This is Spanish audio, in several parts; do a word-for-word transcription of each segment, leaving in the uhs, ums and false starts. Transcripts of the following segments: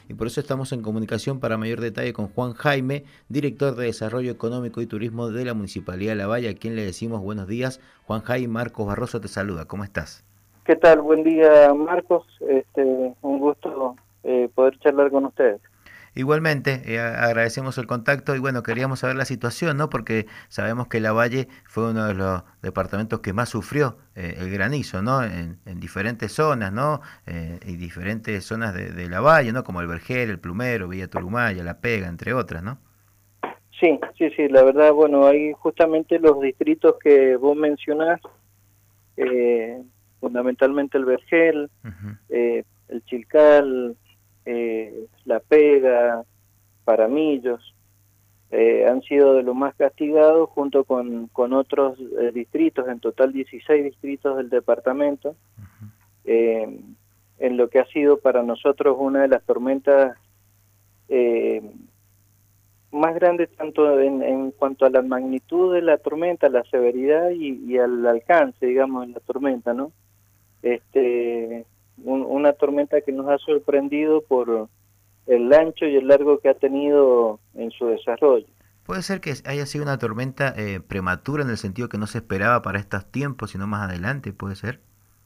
y por eso estamos en comunicación para mayor detalle con Juan Jaime, director de Desarrollo Económico y Turismo de la Municipalidad de La Valle, a quien le decimos buenos días. Juan Jaime, Marcos Barroso te saluda, ¿cómo estás? ¿Qué tal? Buen día, Marcos. Este, un gusto eh, poder charlar con ustedes. Igualmente, eh, agradecemos el contacto y bueno, queríamos saber la situación, ¿no? Porque sabemos que La Valle fue uno de los departamentos que más sufrió eh, el granizo, ¿no? En, en diferentes zonas, ¿no? Eh, y diferentes zonas de, de La Valle, ¿no? Como el Vergel, el Plumero, Villa Turumaya, La Pega, entre otras, ¿no? Sí, sí, sí, la verdad, bueno, hay justamente los distritos que vos mencionás, eh, fundamentalmente el Vergel, Ujú. eh, el Chilcal, eh, La Pega, Paramillos, eh, han sido de los más castigados junto con, con otros eh, distritos, en total dieciséis distritos del departamento, eh, en lo que ha sido para nosotros una de las tormentas eh, más grande tanto en, en cuanto a la magnitud de la tormenta, la severidad y, y al alcance, digamos, de la tormenta, ¿no? Este, un, una tormenta que nos ha sorprendido por el ancho y el largo que ha tenido en su desarrollo. Puede ser que haya sido una tormenta eh, prematura en el sentido que no se esperaba para estos tiempos, sino más adelante, puede ser.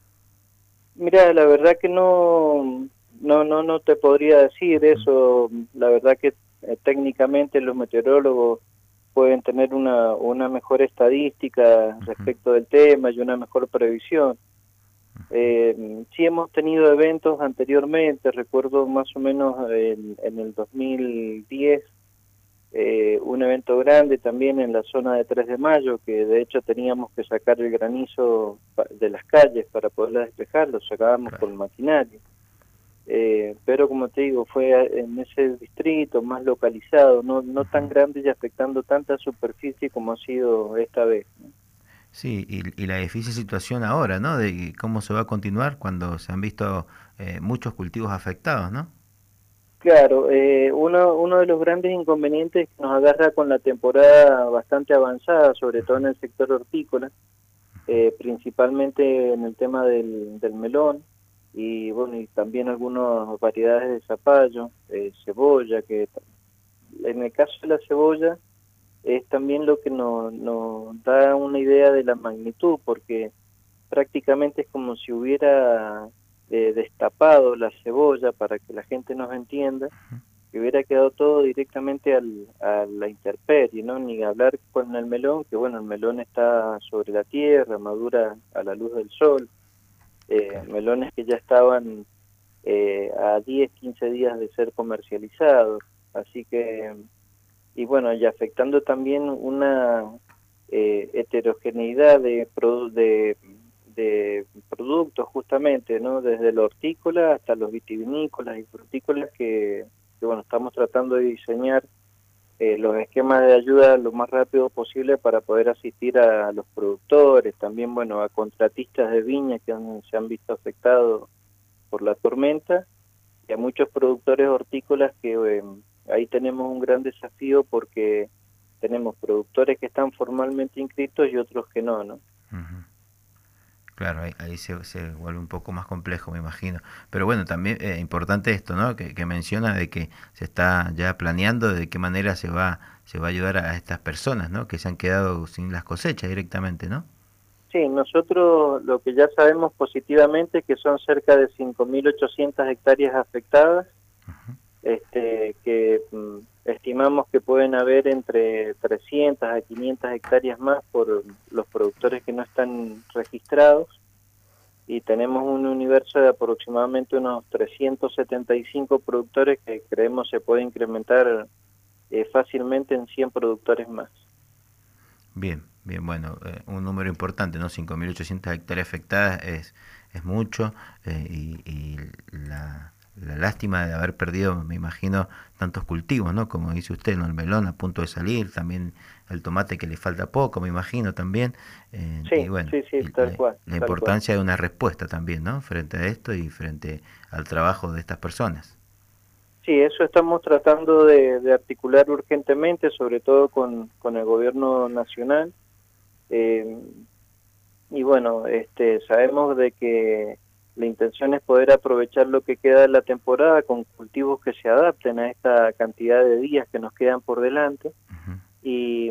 Mira, la verdad que no, no, no, no te podría decir Ujú, eso. La verdad que eh, técnicamente los meteorólogos pueden tener una, una mejor estadística ujú, respecto del tema y una mejor previsión. Eh, sí hemos tenido eventos anteriormente, recuerdo más o menos en, en el dos mil diez, eh, un evento grande también en la zona de tres de mayo, que de hecho teníamos que sacar el granizo pa- de las calles para poderla despejar, lo sacábamos claro. con maquinaria. Eh, pero como te digo, fue a- en ese distrito más localizado, no, no tan Ujú. grande y afectando tanta superficie como ha sido esta vez, ¿no? Sí, y, y la difícil situación ahora, ¿no? De cómo se va a continuar cuando se han visto eh, muchos cultivos afectados, ¿no? Claro, eh, uno, uno de los grandes inconvenientes que nos agarra con la temporada bastante avanzada, sobre todo en el sector hortícola, eh, principalmente en el tema del, del melón y bueno, y también algunas variedades de zapallo, eh, cebolla, que en el caso de la cebolla es también lo que nos, nos da una idea de la magnitud, porque prácticamente es como si hubiera eh, destapado la cebolla para que la gente nos entienda, que hubiera quedado todo directamente al, a la intemperie, ¿no? Ni hablar con el melón, que bueno, el melón está sobre la tierra, madura a la luz del sol, eh, Claro. melones que ya estaban eh, a diez quince días de ser comercializados, así que, y bueno, y afectando también una eh, heterogeneidad de, produ de, de productos justamente, ¿no? Desde lo hortícola hasta los vitivinícolas y frutícolas que, que bueno, estamos tratando de diseñar eh, los esquemas de ayuda lo más rápido posible para poder asistir a los productores, también, bueno, a contratistas de viña que han, se han visto afectados por la tormenta y a muchos productores hortícolas que eh, ahí tenemos un gran desafío porque tenemos productores que están formalmente inscritos y otros que no, ¿no? Ujú. Claro, ahí, ahí se, se vuelve un poco más complejo, me imagino. Pero bueno, también es eh, importante esto, ¿no? Que, que menciona de que se está ya planeando de qué manera se va, se va a ayudar a estas personas, ¿no? Que se han quedado sin las cosechas directamente, ¿no? Sí, nosotros lo que ya sabemos positivamente es que son cerca de cinco mil ochocientas hectáreas afectadas, este, que mm, estimamos que pueden haber entre trescientas a quinientas hectáreas más por los productores que no están registrados y tenemos un universo de aproximadamente unos trescientos setenta y cinco productores que creemos se puede incrementar eh, fácilmente en cien productores más. Bien, bien, bueno, eh, un número importante, ¿no? cinco mil ochocientas hectáreas afectadas es, es mucho eh, y, y la, la lástima de haber perdido, me imagino, tantos cultivos, ¿no? Como dice usted, ¿no? El melón a punto de salir, también el tomate que le falta poco, me imagino también. Eh, y Sí, bueno, sí, sí, y tal la, cual, la tal cual. importancia de una respuesta también, ¿no? Frente a esto y frente al trabajo de estas personas. Sí, eso estamos tratando de, de articular urgentemente, sobre todo con, con el gobierno nacional. Eh, y bueno, este, sabemos de que la intención es poder aprovechar lo que queda de la temporada con cultivos que se adapten a esta cantidad de días que nos quedan por delante. Uh-huh. Y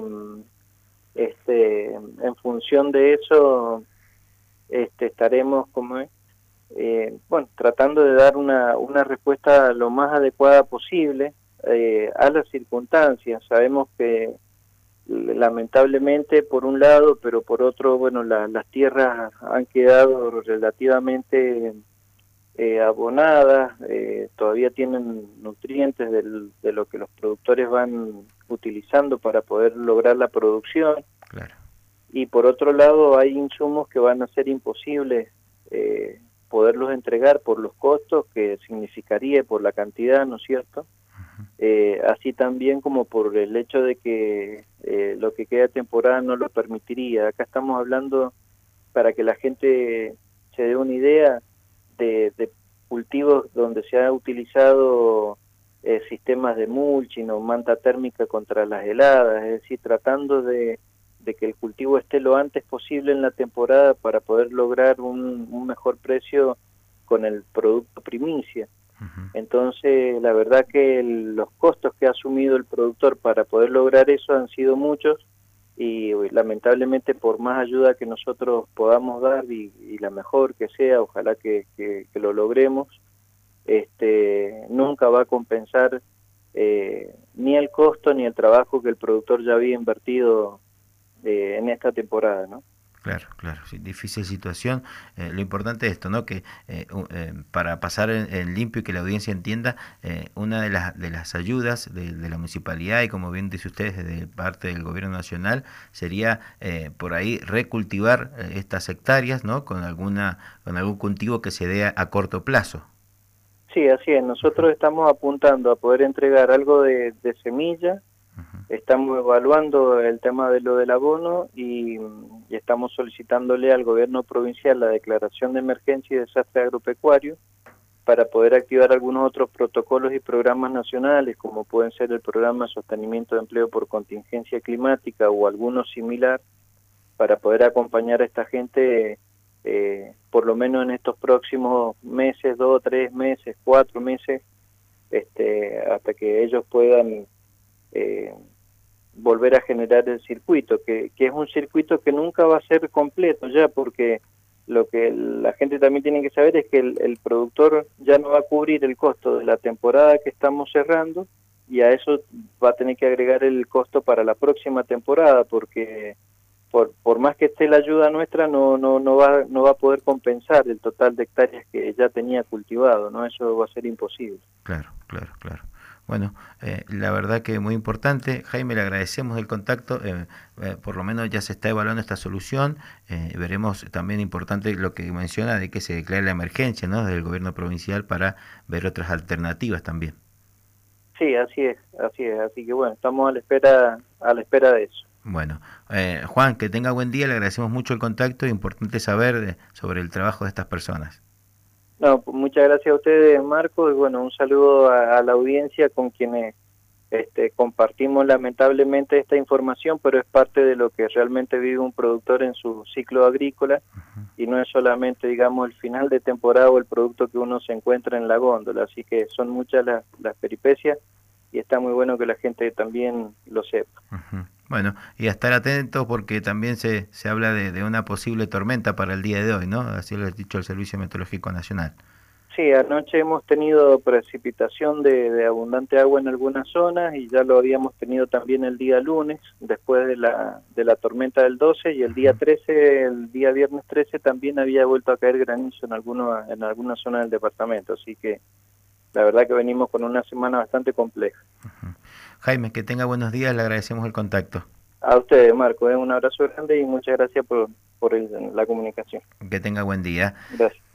este, en función de eso este, estaremos como eh, bueno, tratando de dar una, una respuesta lo más adecuada posible eh, a las circunstancias. Sabemos que lamentablemente por un lado, pero por otro, bueno, la, las tierras han quedado relativamente eh, abonadas, eh, todavía tienen nutrientes del, de lo que los productores van utilizando para poder lograr la producción. Claro. Y por otro lado hay insumos que van a ser imposibles eh, poderlos entregar por los costos que significaría, por la cantidad, ¿no es cierto? Eh, así también como por el hecho de que eh, lo que queda de temporada no lo permitiría. Acá estamos hablando, para que la gente se dé una idea, de, de cultivos donde se ha utilizado eh, sistemas de mulching o manta térmica contra las heladas, es decir, tratando de, de que el cultivo esté lo antes posible en la temporada para poder lograr un, un mejor precio con el producto primicia. Entonces, la verdad que el, los costos que ha asumido el productor para poder lograr eso han sido muchos y lamentablemente por más ayuda que nosotros podamos dar y, y la mejor que sea, ojalá que, que, que lo logremos, este, nunca va a compensar eh, ni el costo ni el trabajo que el productor ya había invertido eh, en esta temporada, ¿no? Claro, claro, sí, difícil situación. Eh, lo importante es esto, ¿no? Que eh, eh, para pasar en, en limpio y que la audiencia entienda, eh, una de las de las ayudas de, de la municipalidad y como bien dice ustedes desde parte del gobierno nacional sería eh, por ahí recultivar eh, estas hectáreas, ¿no? Con alguna con algún cultivo que se dé a, a corto plazo. Sí, así es. Nosotros uh-huh. estamos apuntando a poder entregar algo de, de semilla. Estamos evaluando el tema de lo del abono y, y estamos solicitándole al gobierno provincial la declaración de emergencia y desastre agropecuario para poder activar algunos otros protocolos y programas nacionales, como pueden ser el programa de sostenimiento de empleo por contingencia climática o alguno similar, para poder acompañar a esta gente eh, por lo menos en estos próximos meses, dos, tres meses, cuatro meses, este, hasta que ellos puedan Eh, volver a generar el circuito, que, que es un circuito que nunca va a ser completo ya, porque lo que la gente también tiene que saber es que el, el productor ya no va a cubrir el costo de la temporada que estamos cerrando y a eso va a tener que agregar el costo para la próxima temporada, porque por, por más que esté la ayuda nuestra no no no va no va a poder compensar el total de hectáreas que ya tenía cultivado, ¿no? Eso va a ser imposible. Claro, claro, claro. Bueno, eh, la verdad que muy importante. Jaime, le agradecemos el contacto, eh, eh, por lo menos ya se está evaluando esta solución, eh, veremos también importante lo que menciona de que se declare la emergencia, ¿no?, del gobierno provincial para ver otras alternativas también. Sí, así es, así es, así que bueno, estamos a la espera, a la espera de eso. Bueno, eh, Juan, que tenga buen día, le agradecemos mucho el contacto, importante saber de, sobre el trabajo de estas personas. No, muchas gracias a ustedes, Marco, y bueno, un saludo a, a la audiencia con quienes este, compartimos lamentablemente esta información, pero es parte de lo que realmente vive un productor en su ciclo agrícola, uh-huh. y no es solamente, digamos, el final de temporada o el producto que uno se encuentra en la góndola, así que son muchas las, las peripecias y está muy bueno que la gente también lo sepa. Uh-huh. Bueno, y a estar atentos porque también se, se habla de, de una posible tormenta para el día de hoy, ¿no? Así lo ha dicho el Servicio Meteorológico Nacional. Sí, anoche hemos tenido precipitación de, de abundante agua en algunas zonas y ya lo habíamos tenido también el día lunes, después de la de la tormenta del doce, y el día trece, el día viernes trece también había vuelto a caer granizo en, alguno, en alguna zona del departamento, así que la verdad que venimos con una semana bastante compleja. Uh-huh. Jaime, que tenga buenos días, le agradecemos el contacto. A ustedes, Marco, eh, un abrazo grande y muchas gracias por, por el, la comunicación. Que tenga buen día. Gracias.